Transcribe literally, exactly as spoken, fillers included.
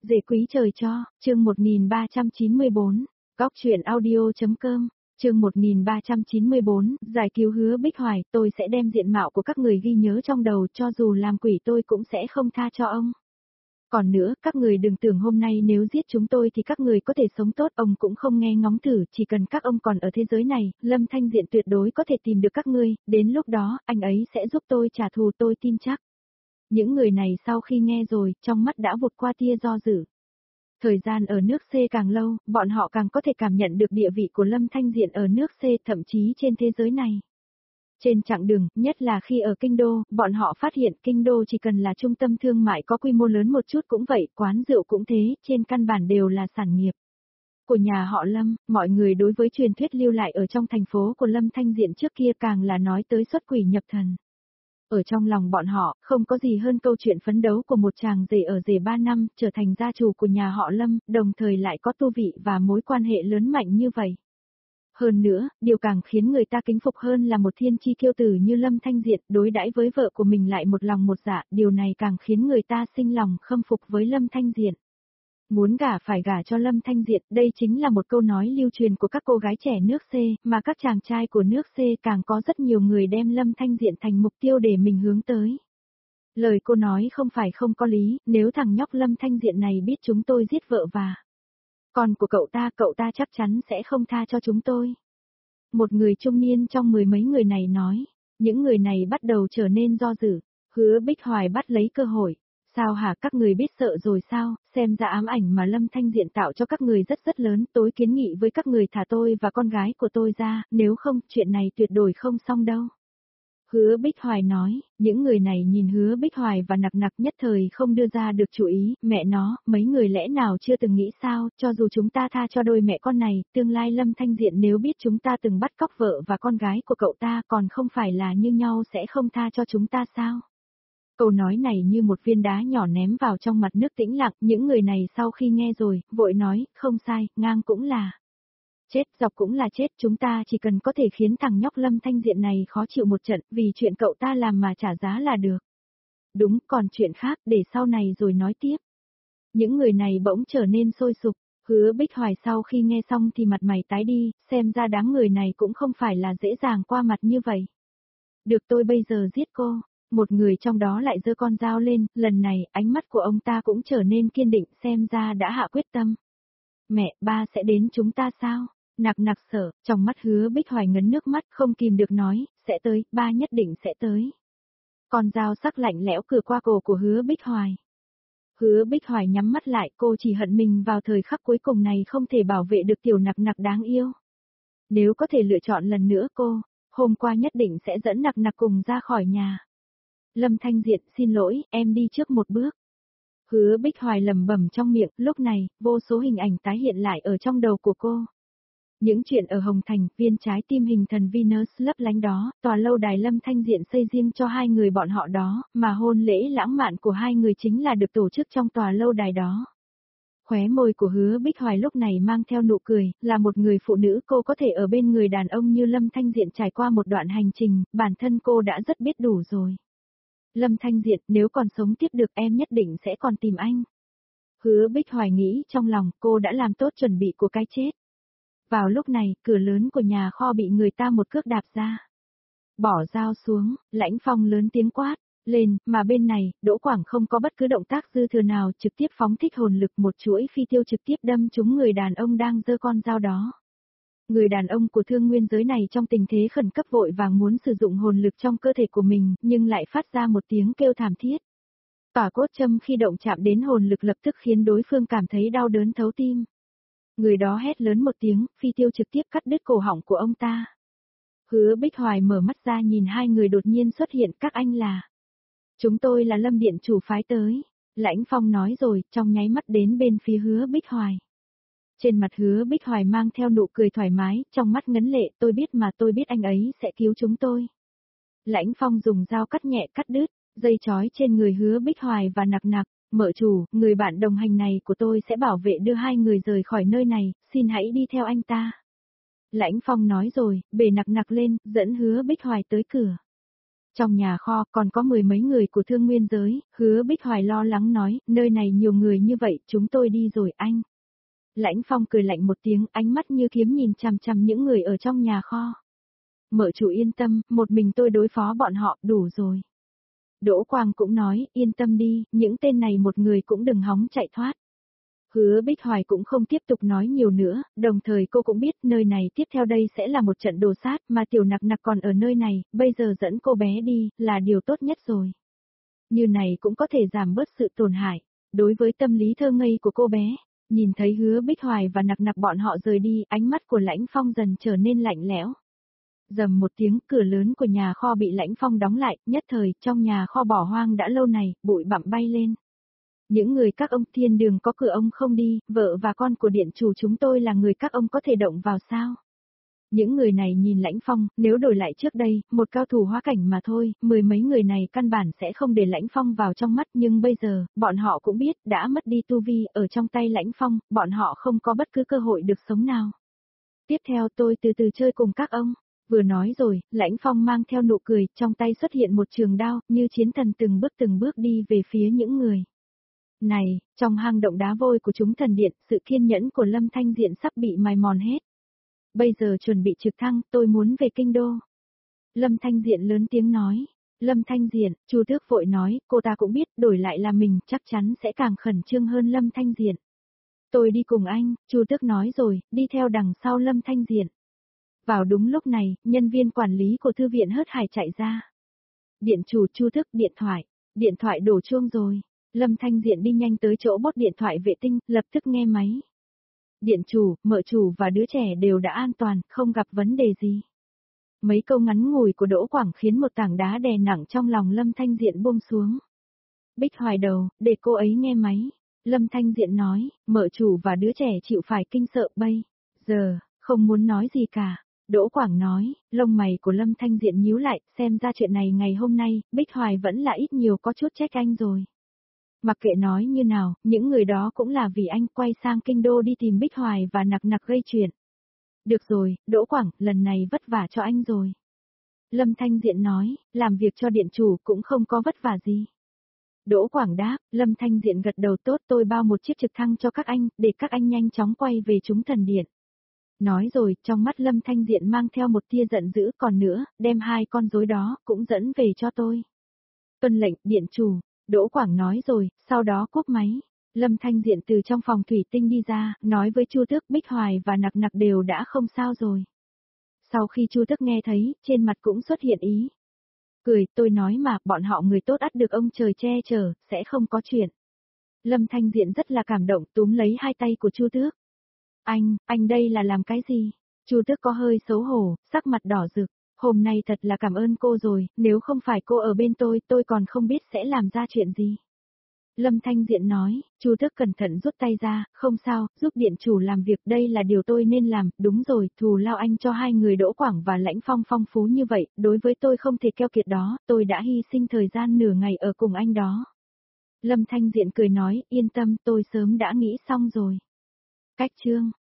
Dễ quý trời cho, chương một nghìn ba trăm chín mươi bốn, góc truyện audio.com, chương một nghìn ba trăm chín mươi bốn, giải cứu Hứa Bích Hoài, tôi sẽ đem diện mạo của các người ghi nhớ trong đầu, cho dù làm quỷ tôi cũng sẽ không tha cho ông. Còn nữa, các người đừng tưởng hôm nay nếu giết chúng tôi thì các người có thể sống tốt, ông cũng không nghe ngóng thử, chỉ cần các ông còn ở thế giới này, Lâm Thanh Diện tuyệt đối có thể tìm được các ngươi, đến lúc đó, anh ấy sẽ giúp tôi trả thù, tôi tin chắc. Những người này sau khi nghe rồi, trong mắt đã vụt qua tia do dự. Thời gian ở nước C càng lâu, bọn họ càng có thể cảm nhận được địa vị của Lâm Thanh Diện ở nước C, thậm chí trên thế giới này. Trên chặng đường, nhất là khi ở Kinh Đô, bọn họ phát hiện Kinh Đô chỉ cần là trung tâm thương mại có quy mô lớn một chút cũng vậy, quán rượu cũng thế, trên căn bản đều là sản nghiệp của nhà họ Lâm. Mọi người đối với truyền thuyết lưu lại ở trong thành phố của Lâm Thanh Diện trước kia càng là nói tới xuất quỷ nhập thần. Ở trong lòng bọn họ, không có gì hơn câu chuyện phấn đấu của một chàng rể ở rể ba năm, trở thành gia chủ của nhà họ Lâm, đồng thời lại có tu vị và mối quan hệ lớn mạnh như vậy. Hơn nữa, điều càng khiến người ta kính phục hơn là một thiên chi kiêu tử như Lâm Thanh Diện, đối đãi với vợ của mình lại một lòng một dạ, điều này càng khiến người ta sinh lòng khâm phục với Lâm Thanh Diện. Muốn gả phải gả cho Lâm Thanh Diện, đây chính là một câu nói lưu truyền của các cô gái trẻ nước C, mà các chàng trai của nước C càng có rất nhiều người đem Lâm Thanh Diện thành mục tiêu để mình hướng tới. Lời cô nói không phải không có lý, nếu thằng nhóc Lâm Thanh Diện này biết chúng tôi giết vợ và con của cậu ta, cậu ta chắc chắn sẽ không tha cho chúng tôi. Một người trung niên trong mười mấy người này nói, những người này bắt đầu trở nên do dự. Hứa Bích Hoài bắt lấy cơ hội. Sao hả, các người biết sợ rồi sao, xem ra ám ảnh mà Lâm Thanh Diện tạo cho các người rất rất lớn, tối kiến nghị với các người thả tôi và con gái của tôi ra, nếu không, chuyện này tuyệt đối không xong đâu. Hứa Bích Hoài nói, những người này nhìn Hứa Bích Hoài và nặc nặc nhất thời không đưa ra được chủ ý, mẹ nó, mấy người lẽ nào chưa từng nghĩ sao, cho dù chúng ta tha cho đôi mẹ con này, tương lai Lâm Thanh Diện nếu biết chúng ta từng bắt cóc vợ và con gái của cậu ta còn không phải là như nhau sẽ không tha cho chúng ta sao? Câu nói này như một viên đá nhỏ ném vào trong mặt nước tĩnh lặng, những người này sau khi nghe rồi, vội nói, không sai, ngang cũng là chết, dọc cũng là chết, chúng ta chỉ cần có thể khiến thằng nhóc Lâm Thanh Diện này khó chịu một trận, vì chuyện cậu ta làm mà trả giá là được. Đúng, còn chuyện khác, để sau này rồi nói tiếp. Những người này bỗng trở nên sôi sục, Hứa Bích Hoài sau khi nghe xong thì mặt mày tái đi, xem ra đám người này cũng không phải là dễ dàng qua mặt như vậy. Được, tôi bây giờ giết cô. Một người trong đó lại giơ con dao lên, lần này, ánh mắt của ông ta cũng trở nên kiên định, xem ra đã hạ quyết tâm. Mẹ, ba sẽ đến chúng ta sao? Nặc nặc sợ, trong mắt Hứa Bích Hoài ngấn nước mắt, không kìm được nói, sẽ tới, ba nhất định sẽ tới. Con dao sắc lạnh lẽo cưa qua cổ của Hứa Bích Hoài. Hứa Bích Hoài nhắm mắt lại, cô chỉ hận mình vào thời khắc cuối cùng này không thể bảo vệ được tiểu nặc nặc đáng yêu. Nếu có thể lựa chọn lần nữa cô, hôm qua nhất định sẽ dẫn nặc nặc cùng ra khỏi nhà. Lâm Thanh Diện, xin lỗi, em đi trước một bước. Hứa Bích Hoài lẩm bẩm trong miệng, lúc này, vô số hình ảnh tái hiện lại ở trong đầu của cô. Những chuyện ở Hồng Thành, viên trái tim hình thần Venus lấp lánh đó, tòa lâu đài Lâm Thanh Diện xây riêng cho hai người bọn họ đó, mà hôn lễ lãng mạn của hai người chính là được tổ chức trong tòa lâu đài đó. Khóe môi của Hứa Bích Hoài lúc này mang theo nụ cười, là một người phụ nữ cô có thể ở bên người đàn ông như Lâm Thanh Diện trải qua một đoạn hành trình, bản thân cô đã rất biết đủ rồi. Lâm Thanh Diện, nếu còn sống tiếp được em nhất định sẽ còn tìm anh. Hứa Bích Hoài nghĩ trong lòng, cô đã làm tốt chuẩn bị của cái chết. Vào lúc này, cửa lớn của nhà kho bị người ta một cước đạp ra. Bỏ dao xuống, Lãnh Phong lớn tiếng quát, lên, mà bên này, Đỗ Quảng không có bất cứ động tác dư thừa nào, trực tiếp phóng thích hồn lực một chuỗi phi tiêu trực tiếp đâm trúng người đàn ông đang giơ con dao đó. Người đàn ông của thương nguyên giới này trong tình thế khẩn cấp vội vàng muốn sử dụng hồn lực trong cơ thể của mình, nhưng lại phát ra một tiếng kêu thảm thiết. Tỏa cốt châm khi động chạm đến hồn lực lập tức khiến đối phương cảm thấy đau đớn thấu tim. Người đó hét lớn một tiếng, phi tiêu trực tiếp cắt đứt cổ họng của ông ta. Hứa Bích Hoài mở mắt ra nhìn hai người đột nhiên xuất hiện, các anh là. Chúng tôi là Lâm Điện chủ phái tới. Lãnh Phong nói rồi, trong nháy mắt đến bên phía Hứa Bích Hoài. Trên mặt Hứa Bích Hoài mang theo nụ cười thoải mái, trong mắt ngấn lệ, tôi biết mà tôi biết anh ấy sẽ cứu chúng tôi. Lãnh Phong dùng dao cắt nhẹ cắt đứt, dây chói trên người Hứa Bích Hoài và nặc nặc, mợ chủ, người bạn đồng hành này của tôi sẽ bảo vệ đưa hai người rời khỏi nơi này, xin hãy đi theo anh ta. Lãnh Phong nói rồi, bề nặc nặc lên, dẫn Hứa Bích Hoài tới cửa. Trong nhà kho còn có mười mấy người của thương nguyên giới, Hứa Bích Hoài lo lắng nói, nơi này nhiều người như vậy, chúng tôi đi rồi anh. Lãnh Phong cười lạnh một tiếng, ánh mắt như kiếm nhìn chằm chằm những người ở trong nhà kho. Mợ chủ yên tâm, một mình tôi đối phó bọn họ, đủ rồi. Đỗ Quang cũng nói, yên tâm đi, những tên này một người cũng đừng hóng chạy thoát. Hứa Bích Hoài cũng không tiếp tục nói nhiều nữa, đồng thời cô cũng biết nơi này tiếp theo đây sẽ là một trận đồ sát mà tiểu nặc nặc còn ở nơi này, bây giờ dẫn cô bé đi, là điều tốt nhất rồi. Như này cũng có thể giảm bớt sự tổn hại. Đối với tâm lý thơ ngây của cô bé, nhìn thấy Hứa Bích Hoài và nặc nặc bọn họ rời đi, ánh mắt của Lãnh Phong dần trở nên lạnh lẽo. Rầm một tiếng, cửa lớn của nhà kho bị Lãnh Phong đóng lại, nhất thời, trong nhà kho bỏ hoang đã lâu này, bụi bặm bay lên. Những người các ông thiên đường có cửa ông không đi, vợ và con của điện chủ chúng tôi là người các ông có thể động vào sao? Những người này nhìn Lãnh Phong, nếu đổi lại trước đây, một cao thủ hóa cảnh mà thôi, mười mấy người này căn bản sẽ không để Lãnh Phong vào trong mắt, nhưng bây giờ, bọn họ cũng biết, đã mất đi tu vi, ở trong tay Lãnh Phong, bọn họ không có bất cứ cơ hội được sống nào. Tiếp theo tôi từ từ chơi cùng các ông. Vừa nói rồi, Lãnh Phong mang theo nụ cười, trong tay xuất hiện một trường đao, như chiến thần từng bước từng bước đi về phía những người. Này, trong hang động đá vôi của chúng thần điện, sự kiên nhẫn của Lâm Thanh Diện sắp bị mài mòn hết. Bây giờ chuẩn bị trực thăng, tôi muốn về kinh đô. Lâm Thanh Diện lớn tiếng nói. Lâm Thanh Diện, Chu Tước vội nói, cô ta cũng biết, đổi lại là mình, chắc chắn sẽ càng khẩn trương hơn Lâm Thanh Diện. Tôi đi cùng anh, Chu Tước nói rồi, đi theo đằng sau Lâm Thanh Diện. Vào đúng lúc này, nhân viên quản lý của thư viện Hớt Hải chạy ra. Điện chủ Chu Tước điện thoại, điện thoại đổ chuông rồi. Lâm Thanh Diện đi nhanh tới chỗ bốt điện thoại vệ tinh, lập tức nghe máy. Điện chủ, mợ chủ và đứa trẻ đều đã an toàn, không gặp vấn đề gì. Mấy câu ngắn ngủi của Đỗ Quảng khiến một tảng đá đè nặng trong lòng Lâm Thanh Diện buông xuống. Bích Hoài đầu, để cô ấy nghe máy. Lâm Thanh Diện nói, mợ chủ và đứa trẻ chịu phải kinh sợ bây giờ, không muốn nói gì cả. Đỗ Quảng nói, lông mày của Lâm Thanh Diện nhíu lại, xem ra chuyện này ngày hôm nay, Bích Hoài vẫn là ít nhiều có chút trách anh rồi. Mặc kệ nói như nào, những người đó cũng là vì anh quay sang kinh đô đi tìm Bích Hoài và nặc nặc gây chuyện. Được rồi, Đỗ Quảng, lần này vất vả cho anh rồi. Lâm Thanh Diện nói, làm việc cho điện chủ cũng không có vất vả gì. Đỗ Quảng đáp, Lâm Thanh Diện gật đầu tốt tôi bao một chiếc trực thăng cho các anh, để các anh nhanh chóng quay về chúng thần điện. Nói rồi, trong mắt Lâm Thanh Diện mang theo một tia giận dữ còn nữa, đem hai con rối đó, cũng dẫn về cho tôi. Tuân lệnh, điện chủ. Đỗ Quảng nói rồi, sau đó cúp máy. Lâm Thanh Diện từ trong phòng thủy tinh đi ra, nói với Chu Tước, Bích Hoài và nặc nặc đều đã không sao rồi. Sau khi Chu Tước nghe thấy, trên mặt cũng xuất hiện ý. Cười, tôi nói mà, bọn họ người tốt ắt được ông trời che chở, sẽ không có chuyện. Lâm Thanh Diện rất là cảm động, túm lấy hai tay của Chu Tước. Anh, anh đây là làm cái gì? Chu Tước có hơi xấu hổ, sắc mặt đỏ rực. Hôm nay thật là cảm ơn cô rồi, nếu không phải cô ở bên tôi, tôi còn không biết sẽ làm ra chuyện gì. Lâm Thanh Diện nói, Chu Tước cẩn thận rút tay ra, không sao, giúp điện chủ làm việc, đây là điều tôi nên làm, đúng rồi, thù lao anh cho hai người Đỗ Quảng và Lãnh Phong phong phú như vậy, đối với tôi không thể keo kiệt đó, tôi đã hy sinh thời gian nửa ngày ở cùng anh đó. Lâm Thanh Diện cười nói, yên tâm, tôi sớm đã nghĩ xong rồi. Cách chương